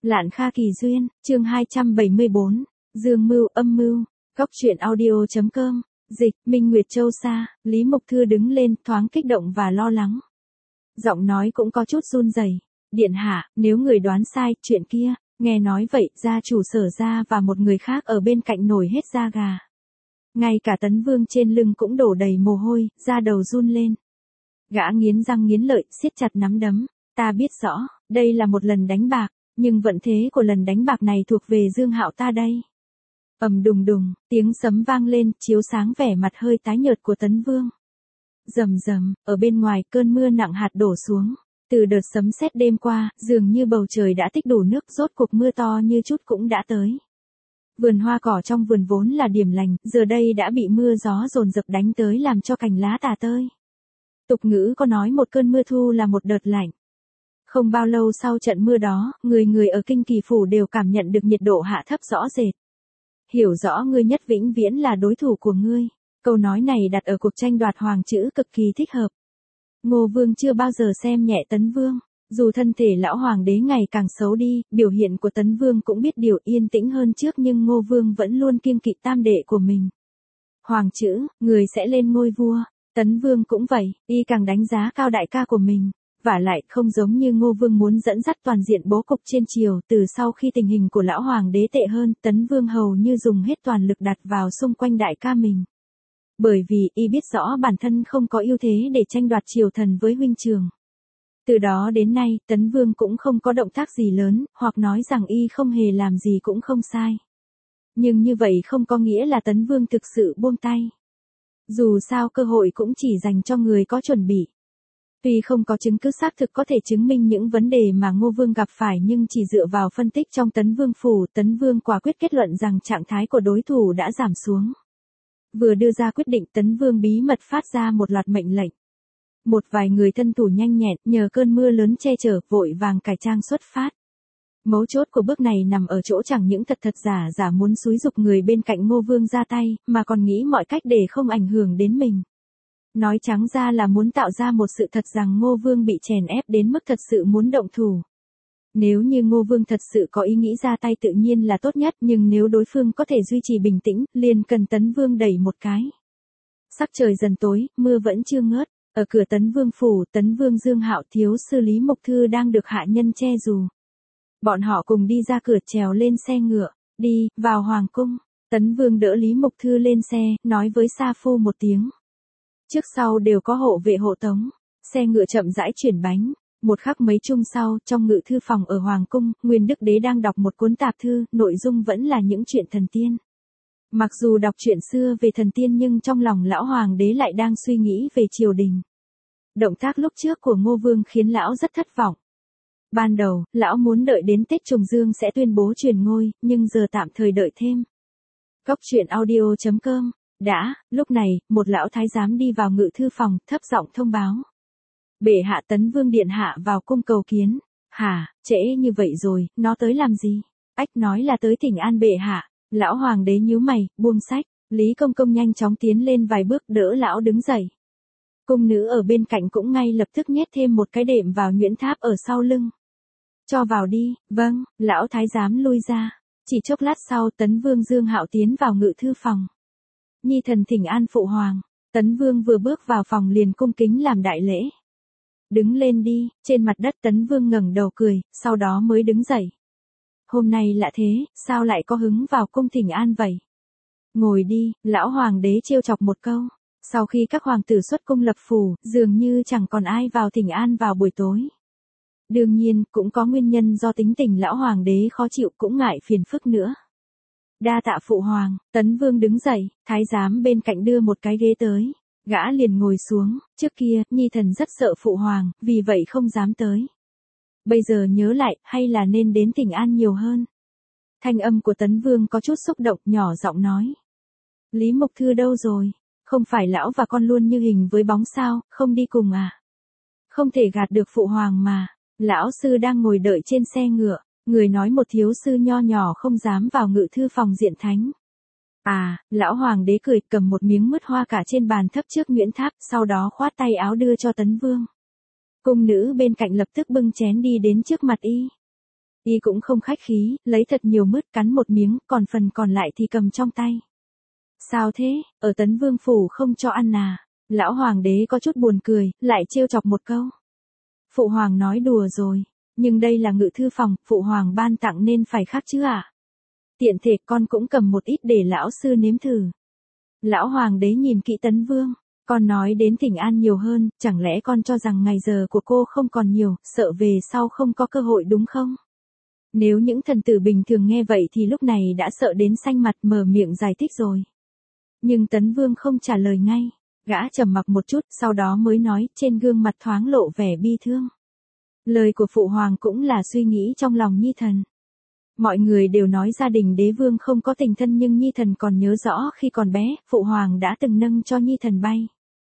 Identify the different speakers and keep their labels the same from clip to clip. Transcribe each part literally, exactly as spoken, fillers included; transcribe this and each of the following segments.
Speaker 1: Lạn Kha Kỳ Duyên, chương hai trăm bảy mươi bốn, Dương Mưu âm mưu, Góc truyện audio chấm com, dịch, Minh Nguyệt Châu Sa, Lý Mộc Thư đứng lên, thoáng kích động và lo lắng. Giọng nói cũng có chút run rẩy. Điện hạ, nếu người đoán sai, chuyện kia, nghe nói vậy, gia chủ Sở gia và một người khác ở bên cạnh nổi hết da gà. Ngay cả Tấn Vương trên lưng cũng đổ đầy mồ hôi, da đầu run lên. Gã nghiến răng nghiến lợi, siết chặt nắm đấm. Ta biết rõ, đây là một lần đánh bạc, nhưng vận thế của lần đánh bạc này thuộc về Dương Hạo ta đây. Ầm đùng đùng, tiếng sấm vang lên, chiếu sáng vẻ mặt hơi tái nhợt của Tấn Vương. Rầm rầm, ở bên ngoài, cơn mưa nặng hạt đổ xuống. Từ đợt sấm sét đêm qua, dường như bầu trời đã tích đủ nước, rốt cuộc mưa to như chút cũng đã tới. Vườn hoa cỏ trong vườn vốn là điểm lành, giờ đây đã bị mưa gió dồn dập đánh tới làm cho cành lá tả tơi. Tục ngữ có nói một cơn mưa thu là một đợt lạnh. Không bao lâu sau trận mưa đó, người người ở Kinh Kỳ Phủ đều cảm nhận được nhiệt độ hạ thấp rõ rệt. Hiểu rõ ngươi nhất vĩnh viễn là đối thủ của ngươi. Câu nói này đặt ở cuộc tranh đoạt hoàng chữ cực kỳ thích hợp. Ngô Vương chưa bao giờ xem nhẹ Tấn Vương. Dù thân thể lão hoàng đế ngày càng xấu đi, biểu hiện của Tấn Vương cũng biết điều yên tĩnh hơn trước, nhưng Ngô Vương vẫn luôn kiêng kỵ tam đệ của mình. Hoàng chữ, người sẽ lên ngôi vua. Tấn Vương cũng vậy, y càng đánh giá cao đại ca của mình. Vả lại, không giống như Ngô Vương muốn dẫn dắt toàn diện bố cục trên triều, từ sau khi tình hình của lão hoàng đế tệ hơn, Tấn Vương hầu như dùng hết toàn lực đặt vào xung quanh đại ca mình. Bởi vì, y biết rõ bản thân không có ưu thế để tranh đoạt triều thần với huynh trường. Từ đó đến nay, Tấn Vương cũng không có động tác gì lớn, hoặc nói rằng y không hề làm gì cũng không sai. Nhưng như vậy không có nghĩa là Tấn Vương thực sự buông tay. Dù sao cơ hội cũng chỉ dành cho người có chuẩn bị. Tuy không có chứng cứ xác thực có thể chứng minh những vấn đề mà Ngô Vương gặp phải, nhưng chỉ dựa vào phân tích trong Tấn Vương phủ, Tấn Vương quả quyết kết luận rằng trạng thái của đối thủ đã giảm xuống. Vừa đưa ra quyết định, Tấn Vương bí mật phát ra một loạt mệnh lệnh. Một vài người thân thủ nhanh nhẹn, nhờ cơn mưa lớn che chở, vội vàng cải trang xuất phát. Mấu chốt của bước này nằm ở chỗ chẳng những thật thật giả giả muốn xúi giục người bên cạnh Ngô Vương ra tay, mà còn nghĩ mọi cách để không ảnh hưởng đến mình. Nói trắng ra là muốn tạo ra một sự thật rằng Ngô Vương bị chèn ép đến mức thật sự muốn động thủ. Nếu như Ngô Vương thật sự có ý nghĩ ra tay tự nhiên là tốt nhất, nhưng nếu đối phương có thể duy trì bình tĩnh, liền cần Tấn Vương đẩy một cái. Sắc trời dần tối, mưa vẫn chưa ngớt. Ở cửa Tấn Vương phủ, Tấn Vương Dương Hạo thiếu sư Lý Mộc Thư đang được hạ nhân che dù. Bọn họ cùng đi ra cửa, trèo lên xe ngựa, đi vào hoàng cung. Tấn Vương đỡ Lý Mộc Thư lên xe, nói với sa phu một tiếng. Trước sau đều có hộ vệ hộ tống. Xe ngựa chậm rãi chuyển bánh. Một khắc mấy chung sau, trong ngự thư phòng ở hoàng cung, Nguyên Đức Đế đang đọc một cuốn tạp thư, nội dung vẫn là những chuyện thần tiên. Mặc dù đọc chuyện xưa về thần tiên, nhưng trong lòng lão hoàng đế lại đang suy nghĩ về triều đình. Động tác lúc trước của Ngô Vương khiến lão rất thất vọng. Ban đầu, lão muốn đợi đến Tết Trùng Dương sẽ tuyên bố truyền ngôi, nhưng giờ tạm thời đợi thêm. Góc truyện audio chấm com. Đã, lúc này, một lão thái giám đi vào ngự thư phòng, thấp giọng thông báo. Bệ hạ, Tấn Vương điện hạ vào cung cầu kiến. Hả, trễ như vậy rồi, nó tới làm gì? Ách nói là tới thỉnh an bệ hạ. Lão hoàng đế nhíu mày, buông sách. Lý Công Công nhanh chóng tiến lên vài bước đỡ lão đứng dậy. Cung nữ ở bên cạnh cũng ngay lập tức nhét thêm một cái đệm vào nhuyễn tháp ở sau lưng. Cho vào đi. Vâng, lão thái giám lui ra. Chỉ chốc lát sau, Tấn Vương Dương Hạo tiến vào ngự thư phòng. Nhi thần thỉnh an phụ hoàng. Tấn Vương vừa bước vào phòng liền cung kính làm đại lễ. Đứng lên đi. Trên mặt đất Tấn Vương ngẩng đầu cười, sau đó mới đứng dậy. Hôm nay lạ thế, sao lại có hứng vào cung thỉnh an vậy? Ngồi đi, lão hoàng đế trêu chọc một câu. Sau khi các hoàng tử xuất cung lập phủ, dường như chẳng còn ai vào thỉnh an vào buổi tối. Đương nhiên, cũng có nguyên nhân do tính tình lão hoàng đế khó chịu, cũng ngại phiền phức nữa. Đa tạ phụ hoàng. Tấn Vương đứng dậy, thái giám bên cạnh đưa một cái ghế tới. Gã liền ngồi xuống. Trước kia, Nhi thần rất sợ phụ hoàng, vì vậy không dám tới. Bây giờ nhớ lại, hay là nên đến thỉnh an nhiều hơn. Thanh âm của Tấn Vương có chút xúc động, nhỏ giọng nói. Lý Mộc Thư đâu rồi? Không phải lão và con luôn như hình với bóng sao, không đi cùng à? Không thể gạt được phụ hoàng mà. Lão sư đang ngồi đợi trên xe ngựa. Người nói một thiếu sư nho nhỏ không dám vào ngự thư phòng diện thánh. À, lão hoàng đế cười, cầm một miếng mứt hoa cả trên bàn thấp trước nhuyễn tháp, sau đó khoát tay áo đưa cho Tấn Vương. Cung nữ bên cạnh lập tức bưng chén đi đến trước mặt y. Y cũng không khách khí, lấy thật nhiều mứt cắn một miếng, còn phần còn lại thì cầm trong tay. Sao thế, ở Tấn Vương phủ không cho ăn à? Lão hoàng đế có chút buồn cười, lại trêu chọc một câu. Phụ hoàng nói đùa rồi, nhưng đây là ngự thư phòng, phụ hoàng ban tặng nên phải khác chứ à? Tiện thể con cũng cầm một ít để lão sư nếm thử. Lão hoàng đế nhìn kỹ Tấn Vương, con nói đến Thịnh An nhiều hơn, chẳng lẽ con cho rằng ngày giờ của cô không còn nhiều, sợ về sau không có cơ hội đúng không? Nếu những thần tử bình thường nghe vậy thì lúc này đã sợ đến xanh mặt mở miệng giải thích rồi. Nhưng Tấn Vương không trả lời ngay, gã trầm mặc một chút, sau đó mới nói, trên gương mặt thoáng lộ vẻ bi thương. Lời của phụ hoàng cũng là suy nghĩ trong lòng Nhi thần. Mọi người đều nói gia đình đế vương không có tình thân, nhưng Nhi thần còn nhớ rõ khi còn bé, phụ hoàng đã từng nâng cho Nhi thần bay.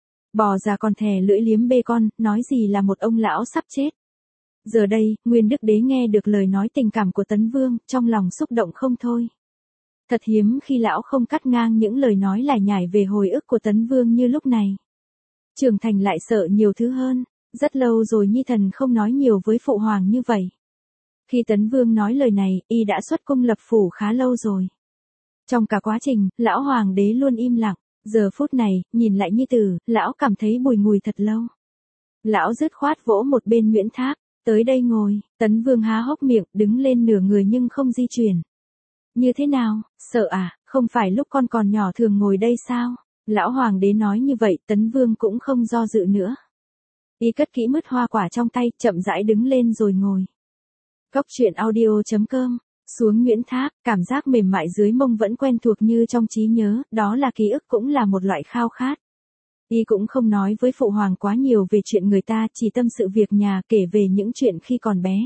Speaker 1: Bò già còn thè lưỡi liếm bê con, nói gì là một ông lão sắp chết. Giờ đây, Nguyên Đức Đế nghe được lời nói tình cảm của Tấn Vương, trong lòng xúc động không thôi. Thật hiếm khi lão không cắt ngang những lời nói lải nhải về hồi ức của Tấn Vương như lúc này. Trưởng thành lại sợ nhiều thứ hơn, rất lâu rồi Nhi thần không nói nhiều với phụ hoàng như vậy. Khi Tấn Vương nói lời này, y đã xuất cung lập phủ khá lâu rồi. Trong cả quá trình, lão hoàng đế luôn im lặng, giờ phút này, nhìn lại Nhi tử, lão cảm thấy bùi ngùi thật lâu. Lão dứt khoát vỗ một bên Nguyễn Thác, tới đây ngồi. Tấn Vương há hốc miệng, đứng lên nửa người nhưng không di chuyển. Như thế nào, sợ à, không phải lúc con còn nhỏ thường ngồi đây sao? Lão hoàng đế nói như vậy, Tấn Vương cũng không do dự nữa. Y cất kỹ mứt hoa quả trong tay, chậm rãi đứng lên rồi ngồi. Cốc truyện audio chấm com, xuống Nguyễn Thác, cảm giác mềm mại dưới mông vẫn quen thuộc như trong trí nhớ, đó là ký ức cũng là một loại khao khát. Y cũng không nói với phụ hoàng quá nhiều về chuyện người ta, chỉ tâm sự việc nhà, kể về những chuyện khi còn bé.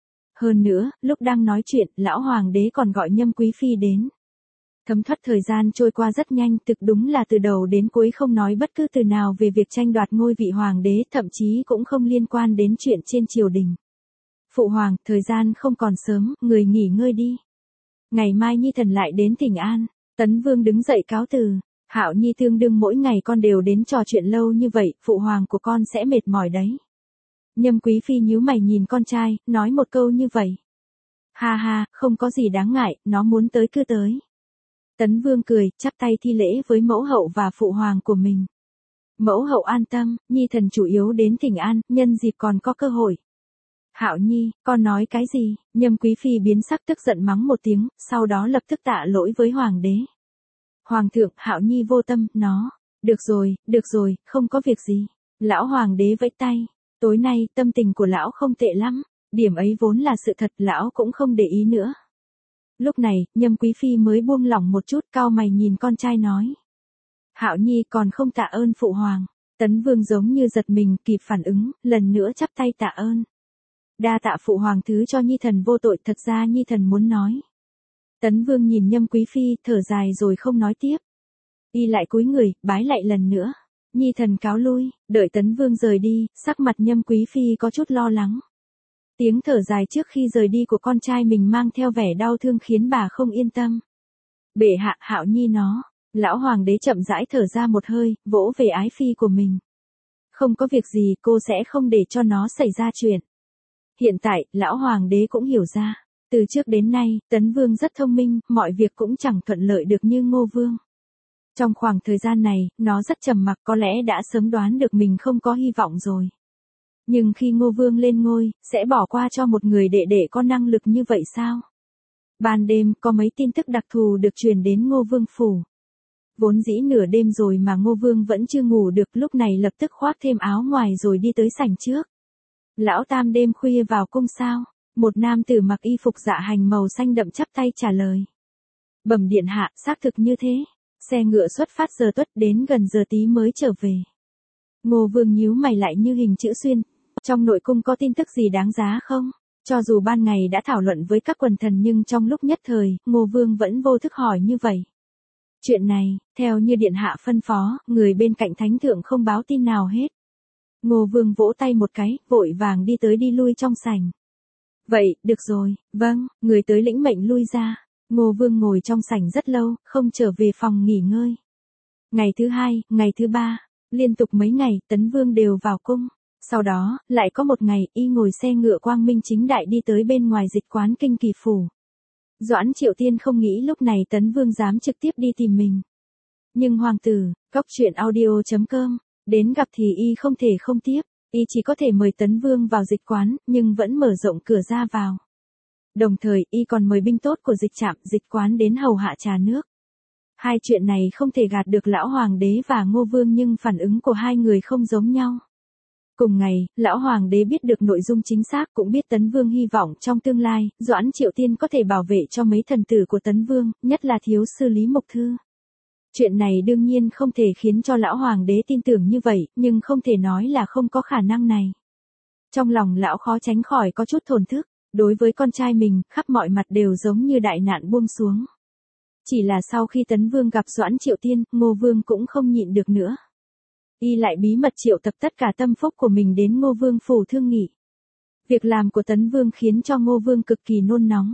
Speaker 1: Hơn nữa, lúc đang nói chuyện, lão hoàng đế còn gọi Nhâm Quý Phi đến. Thấm thoát thời gian trôi qua rất nhanh, thực đúng là từ đầu đến cuối không nói bất cứ từ nào về việc tranh đoạt ngôi vị hoàng đế, thậm chí cũng không liên quan đến chuyện trên triều đình. Phụ hoàng, thời gian không còn sớm, người nghỉ ngơi đi. Ngày mai Nhi thần lại đến Thịnh An. Tấn Vương đứng dậy cáo từ. Hạo Nhi tương đương mỗi ngày con đều đến trò chuyện lâu như vậy, phụ hoàng của con sẽ mệt mỏi đấy. Nhâm Quý Phi nhíu mày nhìn con trai, nói một câu như vậy. Ha ha, không có gì đáng ngại, nó muốn tới cứ tới. Tấn Vương cười, chắp tay thi lễ với mẫu hậu và phụ hoàng của mình. Mẫu hậu an tâm, Nhi thần chủ yếu đến Thịnh An, nhân dịp còn có cơ hội. Hạo Nhi, con nói cái gì? Nhâm Quý Phi biến sắc tức giận mắng một tiếng, sau đó lập tức tạ lỗi với hoàng đế. Hoàng thượng, Hạo Nhi vô tâm, nó. Được rồi, được rồi, không có việc gì. Lão hoàng đế vẫy tay. Tối nay, tâm tình của lão không tệ lắm. Điểm ấy vốn là sự thật, lão cũng không để ý nữa. Lúc này, Nhâm Quý Phi mới buông lỏng một chút, cau mày nhìn con trai nói. Hạo Nhi còn không tạ ơn phụ hoàng. Tấn Vương giống như giật mình, kịp phản ứng, lần nữa chắp tay tạ ơn. Đa tạ phụ hoàng thứ cho Nhi thần vô tội, thật ra Nhi thần muốn nói. Tấn Vương nhìn Nhâm Quý Phi, thở dài rồi không nói tiếp. Y lại cúi người, bái lại lần nữa. Nhi thần cáo lui, đợi Tấn Vương rời đi, sắc mặt Nhâm Quý Phi có chút lo lắng. Tiếng thở dài trước khi rời đi của con trai mình mang theo vẻ đau thương khiến bà không yên tâm. Bệ hạ, Hạo Nhi nó. Lão hoàng đế chậm rãi thở ra một hơi, vỗ về ái phi của mình. Không có việc gì, cô sẽ không để cho nó xảy ra chuyện. Hiện tại, lão hoàng đế cũng hiểu ra. Từ trước đến nay, Tấn Vương rất thông minh, mọi việc cũng chẳng thuận lợi được như Ngô Vương. Trong khoảng thời gian này, nó rất trầm mặc, có lẽ đã sớm đoán được mình không có hy vọng rồi. Nhưng khi Ngô Vương lên ngôi, sẽ bỏ qua cho một người đệ đệ có năng lực như vậy sao? Ban đêm, có mấy tin tức đặc thù được truyền đến Ngô Vương phủ. Vốn dĩ nửa đêm rồi mà Ngô Vương vẫn chưa ngủ được, lúc này lập tức khoác thêm áo ngoài rồi đi tới sảnh trước. Lão Tam đêm khuya vào cung sao? Một nam tử mặc y phục dạ hành màu xanh đậm chắp tay trả lời. Bẩm điện hạ, xác thực như thế. Xe ngựa xuất phát giờ tuất, đến gần giờ tí mới trở về. Ngô Vương nhíu mày lại như hình chữ xuyên. Trong nội cung có tin tức gì đáng giá không? Cho dù ban ngày đã thảo luận với các quần thần nhưng trong lúc nhất thời, Ngô Vương vẫn vô thức hỏi như vậy. Chuyện này, theo như điện hạ phân phó, người bên cạnh thánh thượng không báo tin nào hết. Ngô Vương vỗ tay một cái, vội vàng đi tới đi lui trong sảnh. Vậy, được rồi, vâng, người tới lĩnh mệnh lui ra. Ngô Vương ngồi trong sảnh rất lâu, không trở về phòng nghỉ ngơi. Ngày thứ hai, ngày thứ ba, liên tục mấy ngày, Tấn Vương đều vào cung. Sau đó, lại có một ngày, y ngồi xe ngựa quang minh chính đại đi tới bên ngoài dịch quán Kinh Kỳ Phủ. Doãn Triệu Tiên không nghĩ lúc này Tấn Vương dám trực tiếp đi tìm mình. Nhưng hoàng tử, góc truyện audio chấm com, đến gặp thì y không thể không tiếp, y chỉ có thể mời Tấn Vương vào dịch quán, nhưng vẫn mở rộng cửa ra vào. Đồng thời, y còn mời binh tốt của dịch trạm, dịch quán đến hầu hạ trà nước. Hai chuyện này không thể gạt được lão hoàng đế và Ngô Vương, nhưng phản ứng của hai người không giống nhau. Cùng ngày, lão hoàng đế biết được nội dung chính xác, cũng biết Tấn Vương hy vọng trong tương lai, Doãn Triệu Tiên có thể bảo vệ cho mấy thần tử của Tấn Vương, nhất là thiếu sư Lý Mộc Thư. Chuyện này đương nhiên không thể khiến cho lão hoàng đế tin tưởng như vậy, nhưng không thể nói là không có khả năng này. Trong lòng lão khó tránh khỏi có chút thổn thức, đối với con trai mình, khắp mọi mặt đều giống như đại nạn buông xuống. Chỉ là sau khi Tấn Vương gặp Doãn Triệu Tiên, Ngô Vương cũng không nhịn được nữa. Y lại bí mật triệu tập tất cả tâm phúc của mình đến Ngô Vương phủ thương nghị. Việc làm của Tấn Vương khiến cho Ngô Vương cực kỳ nôn nóng.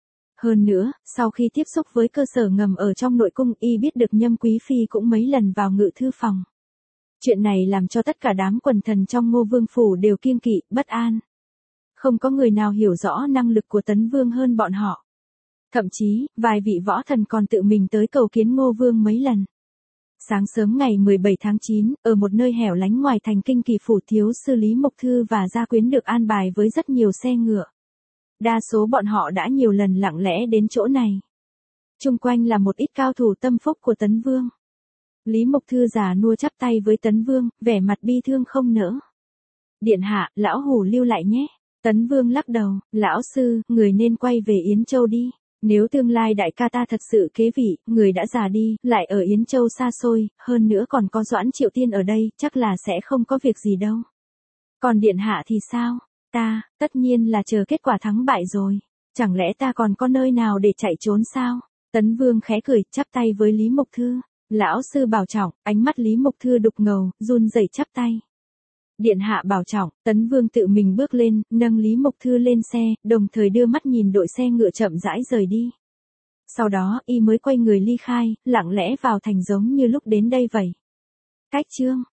Speaker 1: Hơn nữa, sau khi tiếp xúc với cơ sở ngầm ở trong nội cung, y biết được Nhâm Quý Phi cũng mấy lần vào ngự thư phòng. Chuyện này làm cho tất cả đám quần thần trong Ngô Vương phủ đều kiêng kỵ, bất an. Không có người nào hiểu rõ năng lực của Tấn Vương hơn bọn họ. Thậm chí, vài vị võ thần còn tự mình tới cầu kiến Ngô Vương mấy lần. Sáng sớm ngày mười bảy tháng chín, ở một nơi hẻo lánh ngoài thành Kinh Kỳ Phủ, thiếu sư Lý Mộc Thư và gia quyến được an bài với rất nhiều xe ngựa. Đa số bọn họ đã nhiều lần lặng lẽ đến chỗ này. Chung quanh là một ít cao thủ tâm phúc của Tấn Vương. Lý Mộc Thư già nua chắp tay với Tấn Vương, vẻ mặt bi thương không nỡ. Điện hạ, lão hủ lưu lại nhé. Tấn Vương lắc đầu, lão sư, người nên quay về Yến Châu đi. Nếu tương lai đại ca ta thật sự kế vị, người đã già đi, lại ở Yến Châu xa xôi, hơn nữa còn có Doãn Triệu Tiên ở đây, chắc là sẽ không có việc gì đâu. Còn điện hạ thì sao? Ta, tất nhiên là chờ kết quả thắng bại rồi. Chẳng lẽ ta còn có nơi nào để chạy trốn sao? Tấn Vương khẽ cười, chắp tay với Lý Mộc Thư. Lão sư bảo trọng, ánh mắt Lý Mộc Thư đục ngầu, run rẩy chắp tay. Điện hạ bảo trọng, Tấn Vương tự mình bước lên, nâng Lý Mộc Thư lên xe, đồng thời đưa mắt nhìn đội xe ngựa chậm rãi rời đi. Sau đó, y mới quay người ly khai, lặng lẽ vào thành giống như lúc đến đây vậy. Cách chương